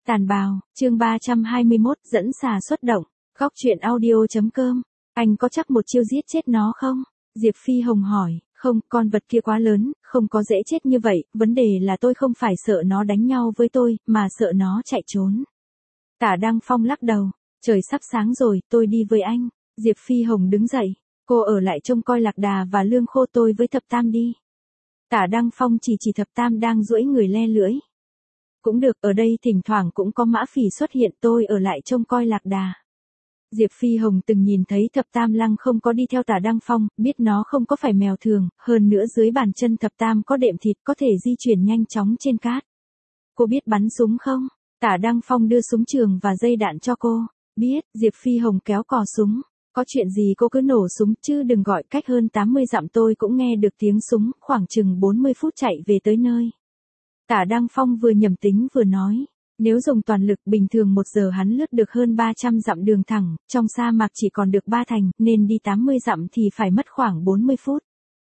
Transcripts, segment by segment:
Tàn bào, chương 321, dẫn xà xuất động. Góc truyện audio.com. Anh có chắc một chiêu giết chết nó không? Diệp Phi Hồng hỏi. Không, con vật kia quá lớn, không có dễ chết như vậy, vấn đề là tôi không phải sợ nó đánh nhau với tôi, mà sợ nó chạy trốn. Tả Đăng Phong lắc đầu. Trời sắp sáng rồi, tôi đi với anh. Diệp Phi Hồng đứng dậy. Cô ở lại trông coi Lạc Đà và Lương Khô, tôi với Thập Tam đi. Tả Đăng Phong chỉ Thập Tam đang duỗi người le lưỡi. Cũng được, ở đây thỉnh thoảng cũng có mã phỉ xuất hiện, tôi ở lại trông coi Lạc Đà. Diệp Phi Hồng từng nhìn thấy Thập Tam Lăng không có đi theo Tả Đăng Phong, biết nó không có phải mèo thường, hơn nữa dưới bàn chân Thập Tam có đệm thịt có thể di chuyển nhanh chóng trên cát. Cô biết bắn súng không? Tả Đăng Phong đưa súng trường và dây đạn cho cô. Biết. Diệp Phi Hồng kéo cò súng. Có chuyện gì cô cứ nổ súng chứ đừng gọi, cách hơn 80 dặm tôi cũng nghe được tiếng súng, khoảng chừng 40 phút chạy về tới nơi. Tả Đăng Phong vừa nhẩm tính vừa nói, nếu dùng toàn lực bình thường 1 giờ hắn lướt được hơn 300 dặm đường thẳng, trong sa mạc chỉ còn được 3 thành, nên đi 80 dặm thì phải mất khoảng 40 phút.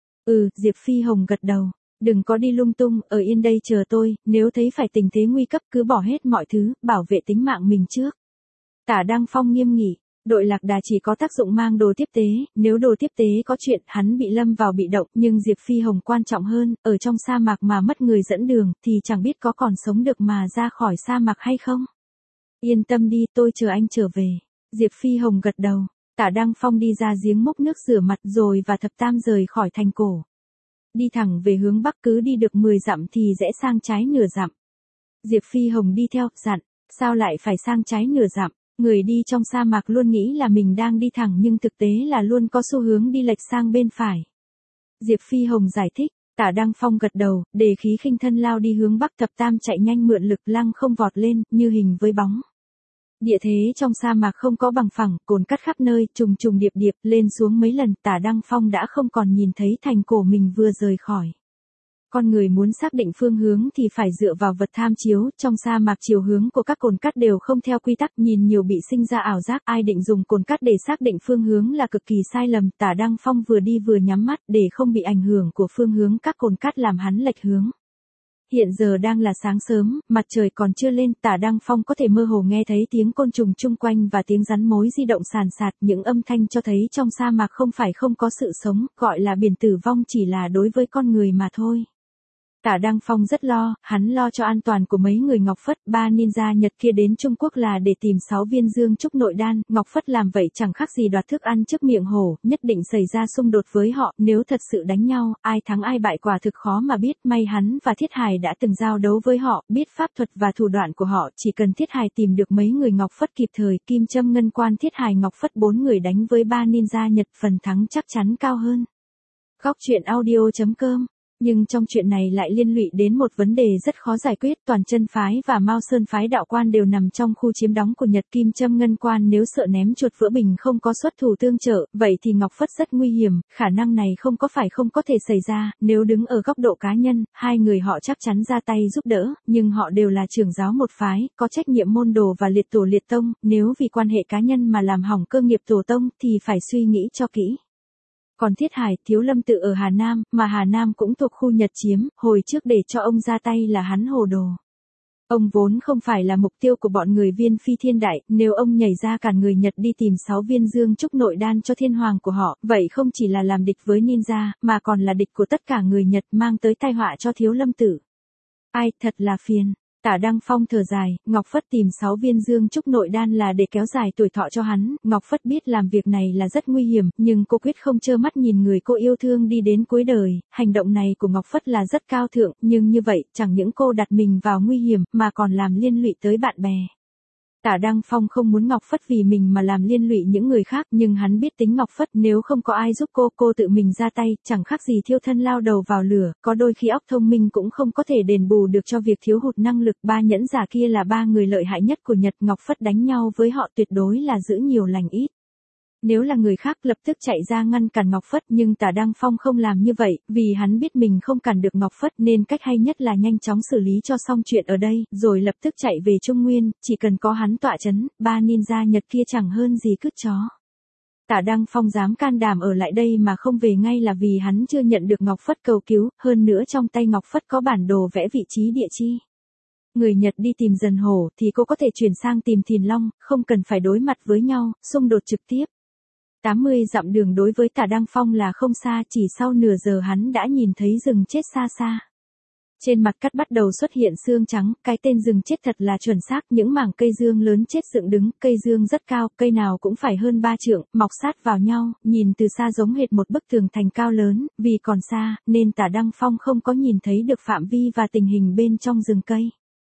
Diệp Phi Hồng gật đầu, đừng có đi lung tung, ở yên đây chờ tôi, nếu thấy phải tình thế nguy cấp cứ bỏ hết mọi thứ, bảo vệ tính mạng mình trước. Tả Đăng Phong nghiêm nghị. Đội Lạc Đà chỉ có tác dụng mang đồ tiếp tế, nếu đồ tiếp tế có chuyện hắn bị lâm vào bị động, nhưng Diệp Phi Hồng quan trọng hơn, ở trong sa mạc mà mất người dẫn đường, thì chẳng biết có còn sống được mà ra khỏi sa mạc hay không. Yên tâm đi, tôi chờ anh trở về. Diệp Phi Hồng gật đầu. Tả Đăng Phong đi ra giếng múc nước rửa mặt rồi và Thập Tam rời khỏi thành cổ. Đi thẳng về hướng bắc, cứ đi được 10 dặm thì rẽ sang trái nửa dặm. Diệp Phi Hồng đi theo, dặn, sao lại phải sang trái nửa dặm? Người đi trong sa mạc luôn nghĩ là mình đang đi thẳng nhưng thực tế là luôn có xu hướng đi lệch sang bên phải. Diệp Phi Hồng giải thích. Tả Đăng Phong gật đầu, đề khí khinh thân lao đi hướng bắc. Thập Tam chạy nhanh mượn lực lăng không vọt lên, như hình với bóng. Địa thế trong sa mạc không có bằng phẳng, cồn cắt khắp nơi, trùng trùng điệp điệp, lên xuống mấy lần, Tả Đăng Phong đã không còn nhìn thấy thành cổ mình vừa rời khỏi. Con người muốn xác định phương hướng thì phải dựa vào vật tham chiếu, trong sa mạc chiều hướng của các cồn cắt đều không theo quy tắc, nhìn nhiều bị sinh ra ảo giác, ai định dùng cồn cắt để xác định phương hướng là cực kỳ sai lầm. Tả Đăng Phong vừa đi vừa nhắm mắt để không bị ảnh hưởng của phương hướng các cồn cắt làm hắn lệch hướng. Hiện giờ đang là sáng sớm, mặt trời còn chưa lên, Tả Đăng Phong có thể mơ hồ nghe thấy tiếng côn trùng chung quanh và tiếng rắn mối di động sàn sạt, những âm thanh cho thấy trong sa mạc không phải không có sự sống, gọi là biển tử vong chỉ là đối với con người mà thôi. Tả Đăng Phong rất lo, hắn lo cho an toàn của mấy người Ngọc Phất, 3 ninja Nhật kia đến Trung Quốc là để tìm 6 viên dương trúc nội đan, Ngọc Phất làm vậy chẳng khác gì đoạt thức ăn trước miệng hổ, nhất định xảy ra xung đột với họ, nếu thật sự đánh nhau, ai thắng ai bại quả thực khó mà biết, may hắn và Thiết Hải đã từng giao đấu với họ, biết pháp thuật và thủ đoạn của họ, chỉ cần Thiết Hải tìm được mấy người Ngọc Phất kịp thời, Kim Châm Ngân Quan Thiết Hải Ngọc Phất 4 người đánh với 3 ninja Nhật, phần thắng chắc chắn cao hơn. Góc truyện audio.com. Nhưng trong chuyện này lại liên lụy đến một vấn đề rất khó giải quyết, Toàn Chân phái và Mao Sơn phái đạo quan đều nằm trong khu chiếm đóng của Nhật. Kim Châm Ngân Quan nếu sợ ném chuột vỡ bình không có xuất thủ tương trợ, vậy thì Ngọc Phất rất nguy hiểm, khả năng này không có thể xảy ra, nếu đứng ở góc độ cá nhân, hai người họ chắc chắn ra tay giúp đỡ, nhưng họ đều là trưởng giáo một phái, có trách nhiệm môn đồ và liệt tổ liệt tông, nếu vì quan hệ cá nhân mà làm hỏng cơ nghiệp tổ tông thì phải suy nghĩ cho kỹ. Còn Thiết Hải, Thiếu Lâm tự ở Hà Nam, mà Hà Nam cũng thuộc khu Nhật chiếm, hồi trước để cho ông ra tay là hắn hồ đồ. Ông vốn không phải là mục tiêu của bọn người Viên Phi Thiên Đại, nếu ông nhảy ra cản người Nhật đi tìm 6 viên dương trúc nội đan cho thiên hoàng của họ, vậy không chỉ là làm địch với ninja, mà còn là địch của tất cả người Nhật, mang tới tai họa cho Thiếu Lâm tự. Ai, thật là phiền. Tả Đăng Phong thở dài, Ngọc Phất tìm 6 viên dương trúc nội đan là để kéo dài tuổi thọ cho hắn, Ngọc Phất biết làm việc này là rất nguy hiểm, nhưng cô quyết không trơ mắt nhìn người cô yêu thương đi đến cuối đời, hành động này của Ngọc Phất là rất cao thượng, nhưng như vậy, chẳng những cô đặt mình vào nguy hiểm, mà còn làm liên lụy tới bạn bè. Tả Đăng Phong không muốn Ngọc Phất vì mình mà làm liên lụy những người khác, nhưng hắn biết tính Ngọc Phất, nếu không có ai giúp cô tự mình ra tay, chẳng khác gì thiêu thân lao đầu vào lửa, có đôi khi óc thông minh cũng không có thể đền bù được cho việc thiếu hụt năng lực. 3 nhẫn giả kia là 3 người lợi hại nhất của Nhật, Ngọc Phất đánh nhau với họ tuyệt đối là giữ nhiều lành ít. Nếu là người khác lập tức chạy ra ngăn cản Ngọc Phất, nhưng Tả Đăng Phong không làm như vậy, vì hắn biết mình không cản được Ngọc Phất nên cách hay nhất là nhanh chóng xử lý cho xong chuyện ở đây, rồi lập tức chạy về Trung Nguyên, chỉ cần có hắn tọa chấn, 3 ninja Nhật kia chẳng hơn gì cứt chó. Tả Đăng Phong dám can đảm ở lại đây mà không về ngay là vì hắn chưa nhận được Ngọc Phất cầu cứu, hơn nữa trong tay Ngọc Phất có bản đồ vẽ vị trí địa chi. Người Nhật đi tìm dần hổ thì cô có thể chuyển sang tìm Thìn Long, không cần phải đối mặt với nhau, xung đột trực tiếp. 80 dặm đường đối với Tả Đăng Phong là không xa, chỉ sau nửa giờ hắn đã nhìn thấy rừng chết xa xa. Trên mặt cắt bắt đầu xuất hiện xương trắng, cái tên rừng chết thật là chuẩn xác, những mảng cây dương lớn chết dựng đứng, cây dương rất cao, cây nào cũng phải hơn 3 trượng, mọc sát vào nhau, nhìn từ xa giống hệt một bức tường thành cao lớn, vì còn xa, nên Tả Đăng Phong không có nhìn thấy được phạm vi và tình hình bên trong rừng cây.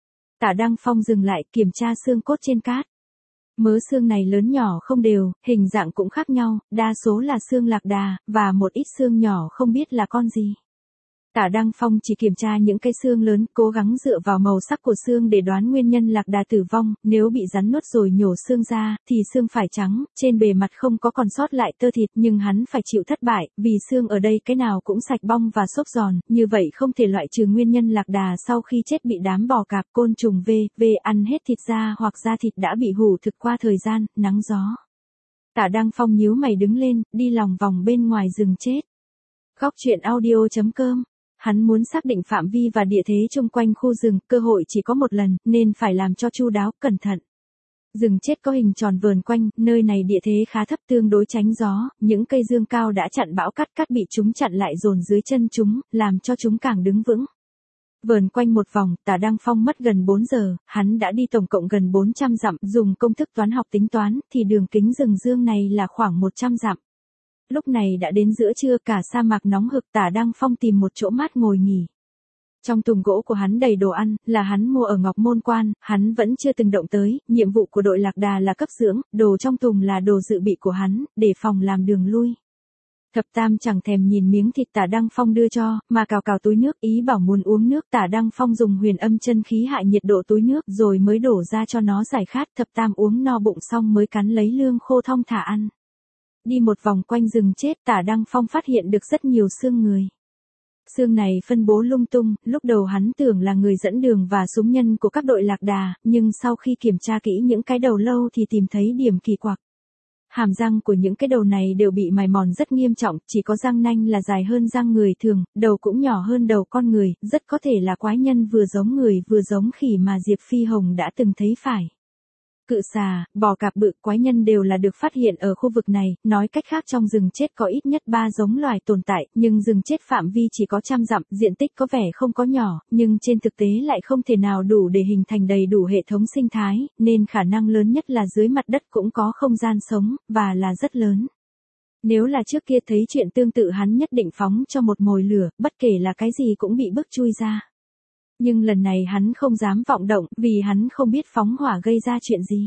Tả Đăng Phong dừng lại, kiểm tra xương cốt trên cát. Mớ xương này lớn nhỏ không đều, hình dạng cũng khác nhau, đa số là xương lạc đà, và một ít xương nhỏ không biết là con gì. Tả Đăng Phong chỉ kiểm tra những cái xương lớn, cố gắng dựa vào màu sắc của xương để đoán nguyên nhân lạc đà tử vong, nếu bị rắn nuốt rồi nhổ xương ra, thì xương phải trắng, trên bề mặt không có còn sót lại tơ thịt, nhưng hắn phải chịu thất bại, vì xương ở đây cái nào cũng sạch bong và xốp giòn, như vậy không thể loại trừ nguyên nhân lạc đà sau khi chết bị đám bò cạp côn trùng v ăn hết thịt da hoặc da thịt đã bị hủ thực qua thời gian, nắng gió. Tả Đăng Phong nhíu mày đứng lên, đi lòng vòng bên ngoài rừng chết. Góc truyện audio.com. Hắn muốn xác định phạm vi và địa thế chung quanh khu rừng, cơ hội chỉ có một lần, nên phải làm cho chu đáo, cẩn thận. Rừng chết có hình tròn vờn quanh, nơi này địa thế khá thấp tương đối tránh gió, những cây dương cao đã chặn bão cát bị chúng chặn lại dồn dưới chân chúng, làm cho chúng càng đứng vững. Vờn quanh một vòng, Tả Đăng Phong mất gần 4 giờ, hắn đã đi tổng cộng gần 400 dặm, dùng công thức toán học tính toán, thì đường kính rừng dương này là khoảng 100 dặm. Lúc này đã đến giữa trưa, cả sa mạc nóng hực, Tả Đăng Phong tìm một chỗ mát ngồi nghỉ. Trong thùng gỗ của hắn đầy đồ ăn, là hắn mua ở Ngọc Môn Quan, hắn vẫn chưa từng động tới, nhiệm vụ của đội lạc đà là cấp dưỡng, đồ trong thùng là đồ dự bị của hắn, để phòng làm đường lui. Thập Tam chẳng thèm nhìn miếng thịt Tả Đăng Phong đưa cho, mà cào cào túi nước, ý bảo muốn uống nước. Tả Đăng Phong dùng huyền âm chân khí hạ nhiệt độ túi nước rồi mới đổ ra cho nó giải khát. Thập Tam uống no bụng xong mới cắn lấy lương khô thong thả ăn. Đi một vòng quanh rừng chết, Tả Đăng Phong phát hiện được rất nhiều xương người. Xương này phân bố lung tung, lúc đầu hắn tưởng là người dẫn đường và súng nhân của các đội lạc đà, nhưng sau khi kiểm tra kỹ những cái đầu lâu thì tìm thấy điểm kỳ quặc. Hàm răng của những cái đầu này đều bị mài mòn rất nghiêm trọng, chỉ có răng nanh là dài hơn răng người thường, đầu cũng nhỏ hơn đầu con người, rất có thể là quái nhân vừa giống người vừa giống khỉ mà Diệp Phi Hồng đã từng thấy phải. Cự xà, bò cạp bự, quái nhân đều là được phát hiện ở khu vực này, nói cách khác trong rừng chết có ít nhất 3 giống loài tồn tại, nhưng rừng chết phạm vi chỉ có 100 dặm, diện tích có vẻ không có nhỏ, nhưng trên thực tế lại không thể nào đủ để hình thành đầy đủ hệ thống sinh thái, nên khả năng lớn nhất là dưới mặt đất cũng có không gian sống, và là rất lớn. Nếu là trước kia thấy chuyện tương tự hắn nhất định phóng cho một mồi lửa, bất kể là cái gì cũng bị bức chui ra. Nhưng lần này hắn không dám vọng động, vì hắn không biết phóng hỏa gây ra chuyện gì.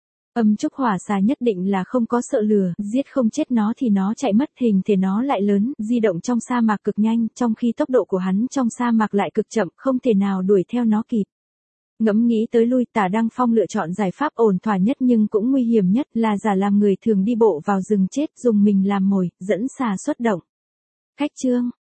Âm trúc hỏa xà nhất định là không có sợ lửa, giết không chết nó thì nó chạy mất, hình thể nó lại lớn, di động trong sa mạc cực nhanh, trong khi tốc độ của hắn trong sa mạc lại cực chậm, không thể nào đuổi theo nó kịp. Ngẫm nghĩ tới lui, Tả Đăng Phong lựa chọn giải pháp ổn thỏa nhất nhưng cũng nguy hiểm nhất, là giả làm người thường đi bộ vào rừng chết, dùng mình làm mồi, dẫn xà xuất động. Cách chương